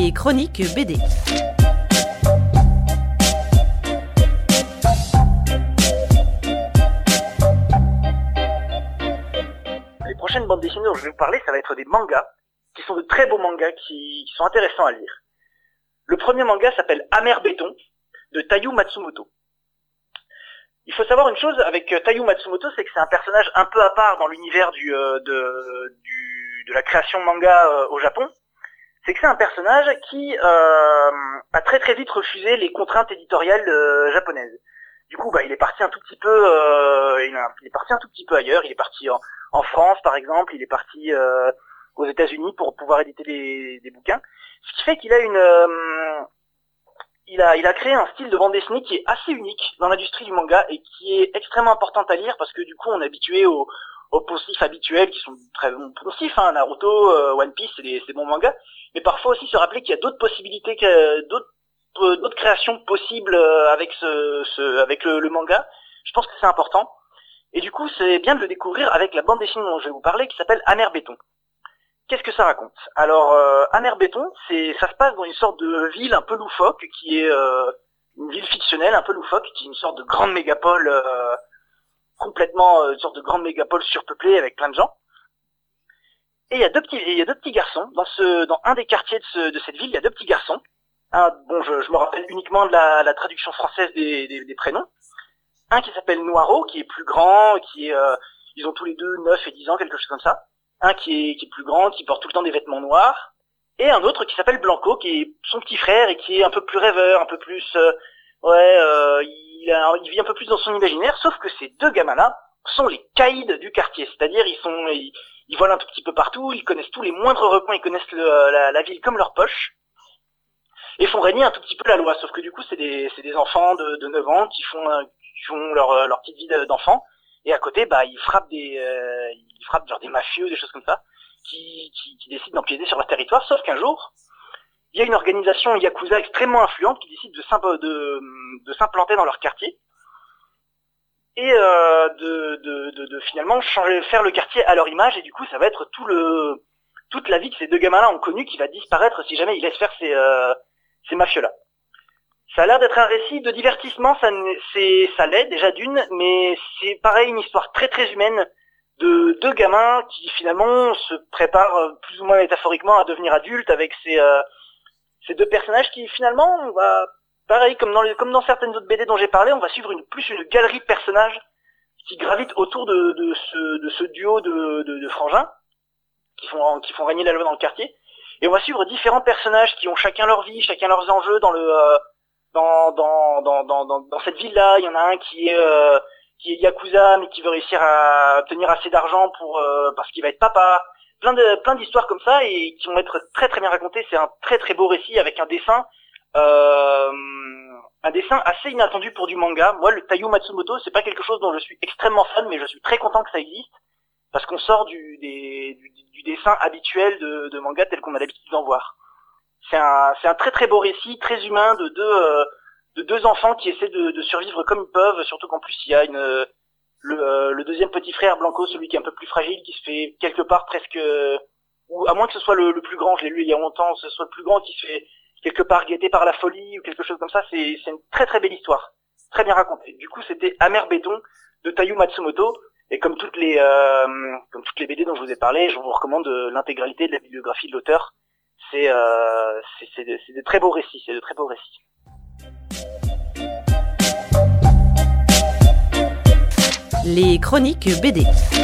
Les chroniques BD. Les prochaines bandes dessinées dont je vais vous parler, ça va être des mangas, qui sont de très beaux mangas, qui sont intéressants à lire. Le premier manga s'appelle Amer Béton, de Taiyu Matsumoto. Il faut savoir une chose avec Taiyu Matsumoto, c'est que c'est un personnage un peu à part dans l'univers de la création manga au Japon. C'est que c'est un personnage qui a très très vite refusé les contraintes éditoriales japonaises. Du coup, il est parti un tout petit peu, il est parti un tout petit peu ailleurs. Il est parti en France, par exemple. Il est parti aux États-Unis pour pouvoir éditer des bouquins. Ce qui fait qu'il a il a créé un style de bande dessinée qui est assez unique dans l'industrie du manga et qui est extrêmement importante à lire parce que du coup, on est habitué aux poncifs habituels qui sont très bons poncifs, Naruto, One Piece, c'est des bons mangas. Mais parfois aussi se rappeler qu'il y a d'autres possibilités, d'autres créations possibles avec avec le manga. Je pense que c'est important. Et du coup, c'est bien de le découvrir avec la bande dessinée dont je vais vous parler qui s'appelle Amer Béton. Qu'est-ce que ça raconte? Alors, Amer Béton, ça se passe dans une sorte de ville un peu loufoque, qui est une ville fictionnelle un peu loufoque, qui est une sorte de grande mégapole, une sorte de grande mégapole surpeuplée avec plein de gens. Et il y a deux petits garçons dans un des quartiers de cette ville. Il y a deux petits garçons. Je me rappelle uniquement de la traduction française des prénoms. Un qui s'appelle Noiro, qui est plus grand, ils ont tous les deux 9 et 10 ans, quelque chose comme ça. Un qui est plus grand, qui porte tout le temps des vêtements noirs. Et un autre qui s'appelle Blanco, qui est son petit frère et qui est un peu plus rêveur, un peu plus, il vit un peu plus dans son imaginaire. Sauf que ces deux gamins-là sont les caïds du quartier. C'est-à-dire, ils volent un tout petit peu partout, ils connaissent tous les moindres recoins, ils connaissent la ville comme leur poche. Et font régner un tout petit peu la loi. Sauf que du coup, c'est des enfants de 9 ans qui font leur petite vie d'enfant. Et à côté, ils frappent genre des mafieux, des choses comme ça, qui décident d'empiéter sur leur territoire. Sauf qu'un jour, il y a une organisation yakuza extrêmement influente qui décide de s'implanter dans leur quartier et de finalement faire le quartier à leur image. Et du coup, ça va être toute la vie que ces deux gamins-là ont connue qui va disparaître si jamais ils laissent faire ces mafieux-là. Ça a l'air d'être un récit de divertissement, ça l'est déjà d'une, mais c'est pareil, une histoire très très humaine de deux gamins qui finalement se préparent plus ou moins métaphoriquement à devenir adultes avec ces deux personnages qui finalement, on va, pareil comme dans certaines autres BD dont j'ai parlé, on va suivre une galerie de personnages qui gravitent autour de ce duo de frangins qui font régner la loi dans le quartier. Et on va suivre différents personnages qui ont chacun leur vie, chacun leurs enjeux dans cette ville-là. Il y en a un qui est yakuza mais qui veut réussir à obtenir assez d'argent parce qu'il va être papa. Plein d'histoires comme ça et qui vont être très très bien racontées. C'est un très très beau récit avec un dessin assez inattendu pour du manga. Moi, le Taiyu Matsumoto, c'est pas quelque chose dont je suis extrêmement fan, mais je suis très content que ça existe parce qu'on sort du dessin habituel de manga tel qu'on a l'habitude d'en voir. C'est un très très beau récit, très humain de deux enfants qui essaient de survivre comme ils peuvent, surtout qu'en plus il y a le deuxième petit frère Blanco, celui qui est un peu plus fragile, qui se fait quelque part presque, ou à moins que ce soit le plus grand, je l'ai lu il y a longtemps, que ce soit le plus grand qui se fait quelque part guetté par la folie ou quelque chose comme ça. C'est une très très belle histoire, très bien racontée. Du coup, c'était Amer Béton de Taiyu Matsumoto. Et comme toutes les BD dont je vous ai parlé, je vous recommande l'intégralité de la bibliographie de l'auteur. C'est de très beaux récits, Les chroniques BD.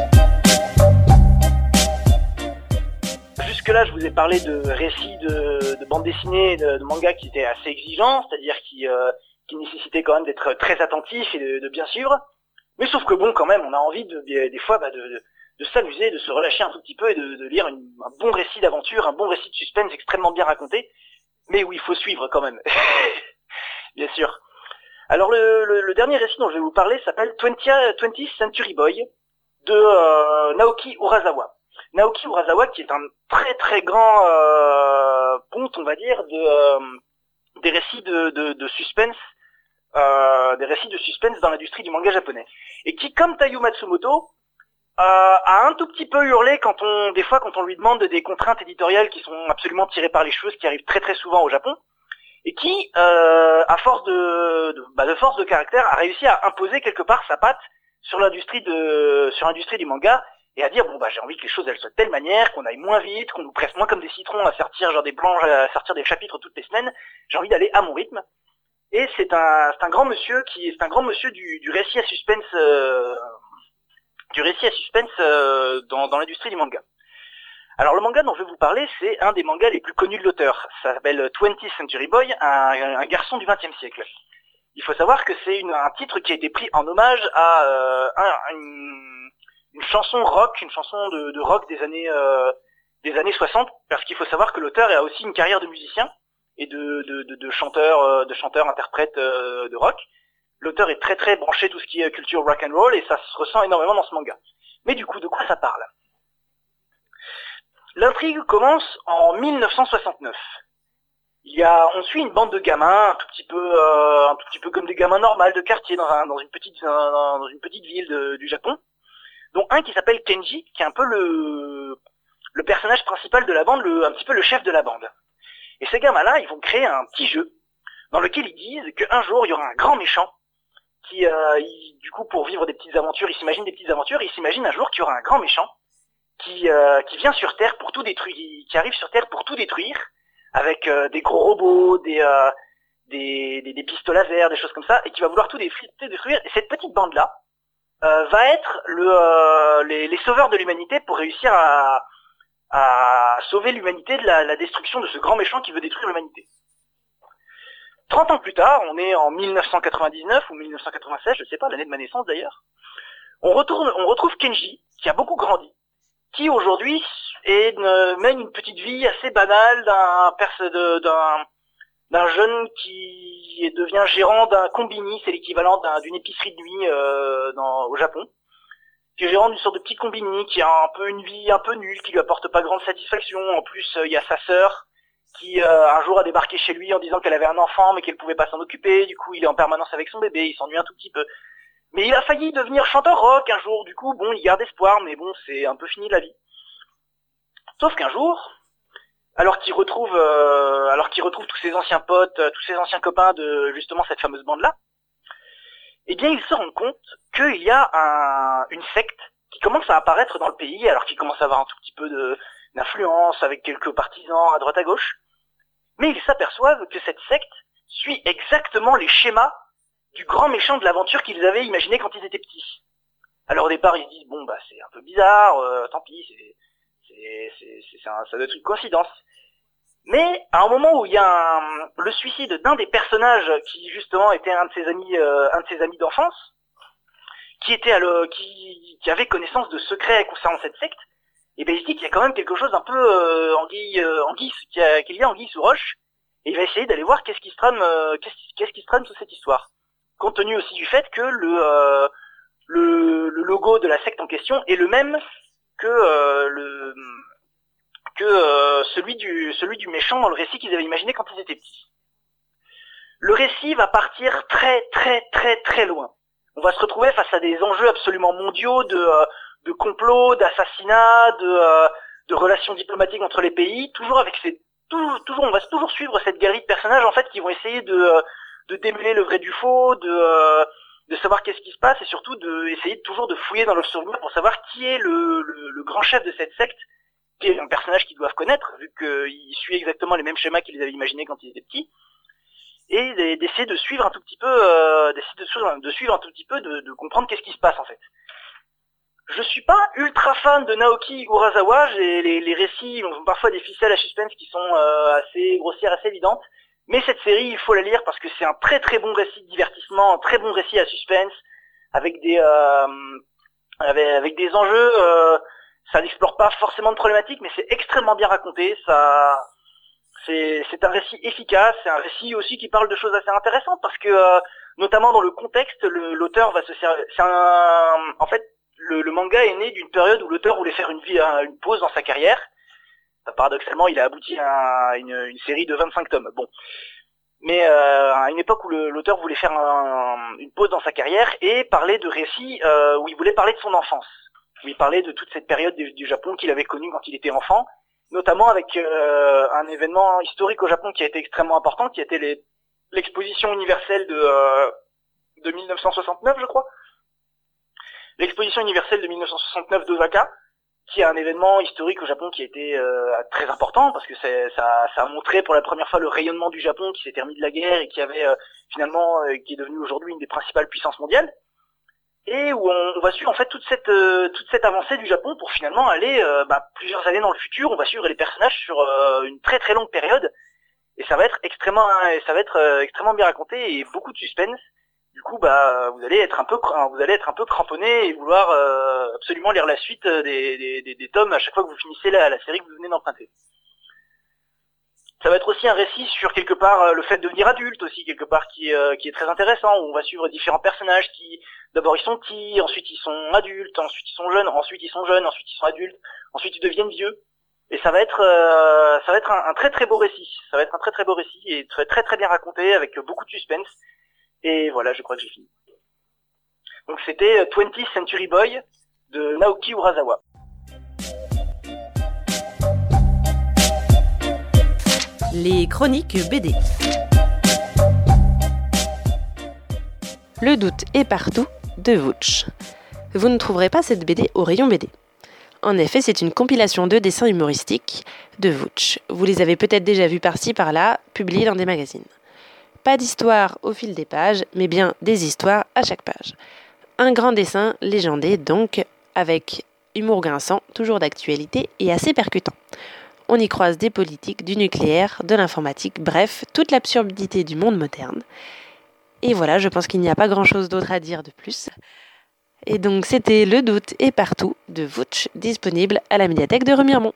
Jusque-là, je vous ai parlé de récits de bande dessinée, de manga qui étaient assez exigeants, c'est-à-dire qui nécessitaient quand même d'être très attentifs et de bien suivre. Mais sauf que bon, quand même, on a envie des fois de s'amuser, de se relâcher un tout petit peu et de lire un bon récit d'aventure, un bon récit de suspense extrêmement bien raconté, mais où il faut suivre quand même. Bien sûr. Alors le dernier récit dont je vais vous parler s'appelle 20th Century Boy de Naoki Urasawa. Naoki Urasawa qui est un très très grand ponte, on va dire, des récits de suspense, dans l'industrie du manga japonais. Et qui, comme Taiyu Matsumoto, a un tout petit peu hurlé des fois quand on lui demande des contraintes éditoriales qui sont absolument tirées par les cheveux, ce qui arrive très très souvent au Japon, et qui, à force de force de caractère, a réussi à imposer quelque part sa patte sur l'industrie du manga, et à dire bon bah j'ai envie que les choses elles soient de telle manière, qu'on aille moins vite, qu'on nous presse moins comme des citrons à sortir genre des planches, à sortir des chapitres toutes les semaines. J'ai envie d'aller à mon rythme. Et c'est un grand monsieur du récit à suspense dans l'industrie du manga. Alors le manga dont je vais vous parler, c'est un des mangas les plus connus de l'auteur. Ça s'appelle 20th Century Boy, un garçon du XXe siècle. Il faut savoir que c'est un titre qui a été pris en hommage à une chanson rock, une chanson de rock des années 60, parce qu'il faut savoir que l'auteur a aussi une carrière de musicien et de chanteur interprète de rock. L'auteur est très très branché tout ce qui est culture rock and roll et ça se ressent énormément dans ce manga. Mais du coup, de quoi ça parle? L'intrigue commence en 1969. On suit une bande de gamins, un tout petit peu comme des gamins normaux de quartier dans une petite ville du Japon, dont un qui s'appelle Kenji, qui est un peu le personnage principal de la bande, un petit peu le chef de la bande. Et ces gamins-là, ils vont créer un petit jeu dans lequel ils disent qu'un jour il y aura un grand méchant qui, du coup, pour vivre des petites aventures, ils s'imaginent un jour qu'il y aura un grand méchant qui vient sur Terre pour tout détruire, qui arrive sur Terre pour tout détruire, avec des gros robots, des pistolets laser, des choses comme ça, et qui va vouloir tout détruire. Et cette petite bande-là va être les sauveurs de l'humanité pour réussir à sauver l'humanité de la destruction de ce grand méchant qui veut détruire l'humanité. 30 ans plus tard, on est en 1999 ou 1996, je sais pas, l'année de ma naissance d'ailleurs, on retrouve Kenji, qui a beaucoup grandi, qui aujourd'hui mène une petite vie assez banale d'un jeune qui devient gérant d'un combini, c'est l'équivalent d'une épicerie de nuit au Japon, qui est gérant d'une sorte de petit combini, qui a un peu une vie un peu nulle, qui lui apporte pas grande satisfaction. En plus, il y a sa sœur qui un jour a débarqué chez lui en disant qu'elle avait un enfant mais qu'elle pouvait pas s'en occuper. Du coup, il est en permanence avec son bébé, il s'ennuie un tout petit peu. Mais il a failli devenir chanteur rock un jour. Du coup, bon, il garde espoir, mais bon, c'est un peu fini la vie. Sauf qu'un jour, alors qu'il retrouve tous ses anciens potes, tous ses anciens copains de justement cette fameuse bande-là, eh bien, il se rend compte qu'il y a une secte qui commence à apparaître dans le pays, alors qu'il commence à avoir un tout petit peu d'influence avec quelques partisans à droite à gauche. Mais ils s'aperçoivent que cette secte suit exactement les schémas du grand méchant de l'aventure qu'ils avaient imaginé quand ils étaient petits. Alors au départ, ils se disent, bon, bah c'est un peu bizarre, tant pis, ça doit être une coïncidence. Mais à un moment où il y a le suicide d'un des personnages qui justement était un de ses amis d'enfance, qui avait connaissance de secrets concernant cette secte, et ben il se dit qu'il y a quand même quelque chose un peu anguille sous roche, et il va essayer d'aller voir qu'est-ce qui se trame sous cette histoire. Compte tenu aussi du fait que le logo de la secte en question est le même que celui du méchant dans le récit qu'ils avaient imaginé quand ils étaient petits. Le récit va partir très très très très loin. On va se retrouver face à des enjeux absolument mondiaux de complots, d'assassinats, de relations diplomatiques entre les pays, toujours avec on va toujours suivre cette galerie de personnages en fait qui vont essayer de démêler le vrai du faux, de savoir qu'est-ce qui se passe et surtout essayer toujours de fouiller dans leurs souvenirs pour savoir qui est le grand chef de cette secte, qui est un personnage qu'ils doivent connaître vu qu'il suit exactement les mêmes schémas qu'ils avaient imaginés quand ils étaient petits, et d'essayer de suivre un tout petit peu, de comprendre qu'est-ce qui se passe en fait. Je suis pas ultra fan de Naoki Urasawa, les récits ont parfois des ficelles à suspense qui sont assez grossières, assez évidentes, mais cette série il faut la lire parce que c'est un très très bon récit de divertissement, un très bon récit à suspense, avec des enjeux, ça n'explore pas forcément de problématiques, mais c'est extrêmement bien raconté, c'est un récit efficace, c'est un récit aussi qui parle de choses assez intéressantes parce que notamment dans le contexte, l'auteur va se servir, en fait, le manga est né d'une période où l'auteur voulait faire une pause dans sa carrière. Paradoxalement, il a abouti à une série de 25 tomes. Bon. Mais à une époque où l'auteur voulait faire une pause dans sa carrière et parler de récits où il voulait parler de son enfance. où il parlait de toute cette période du Japon qu'il avait connue quand il était enfant, notamment avec un événement historique au Japon qui a été extrêmement important, qui a été l'exposition universelle de 1969, je crois. L'exposition universelle de 1969 d'Osaka, qui est un événement historique au Japon qui a été très important, parce que ça a montré pour la première fois le rayonnement du Japon qui s'était remis de la guerre et qui avait qui est devenu aujourd'hui une des principales puissances mondiales, et où on va suivre en fait toute cette avancée du Japon pour finalement aller plusieurs années dans le futur. On va suivre les personnages sur une très très longue période, et ça va être extrêmement bien raconté et beaucoup de suspense. Du coup, vous allez être un peu cramponné et vouloir absolument lire la suite des tomes à chaque fois que vous finissez la série que vous venez d'emprunter. Ça va être aussi un récit sur quelque part le fait de devenir adulte aussi, quelque part qui est très intéressant, où on va suivre différents personnages qui d'abord ils sont petits, ensuite ils sont adultes, ensuite ils sont jeunes, ensuite ils sont adultes, ensuite ils deviennent vieux. Et ça va être un très très beau récit. Ça va être un très très beau récit et très très très bien raconté avec beaucoup de suspense. Et voilà, je crois que j'ai fini. Donc c'était 20th Century Boy de Naoki Urasawa. Les chroniques BD. Le doute est partout de Vooch. Vous ne trouverez pas cette BD au rayon BD. En effet, c'est une compilation de dessins humoristiques de Vooch. Vous les avez peut-être déjà vus par-ci, par-là, publiés dans des magazines. Pas d'histoire au fil des pages, mais bien des histoires à chaque page. Un grand dessin légendé donc, avec humour grinçant, toujours d'actualité et assez percutant. On y croise des politiques, du nucléaire, de l'informatique, bref, toute l'absurdité du monde moderne. Et voilà, je pense qu'il n'y a pas grand-chose d'autre à dire de plus. Et donc c'était Le doute est partout de Vooch, disponible à la médiathèque de Remiremont.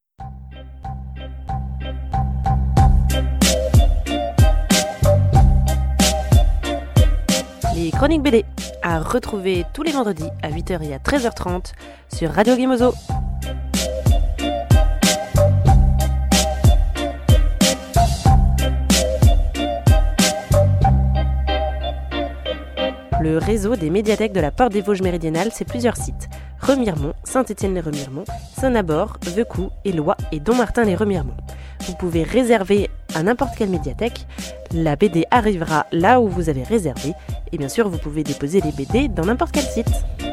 Les chroniques BD, à retrouver tous les vendredis à 8h et à 13h30 sur Radio Gimozo. Le réseau des médiathèques de la Porte des Vosges méridionales, c'est plusieurs sites. Remiremont, Saint-Étienne-les-Remiremont, Saint-Nabord, Veucoux, Éloie et Dommartin-les-Remiremont. Vous pouvez réserver à n'importe quelle médiathèque. La BD arrivera là où vous avez réservé. Et bien sûr, vous pouvez déposer les BD dans n'importe quel site.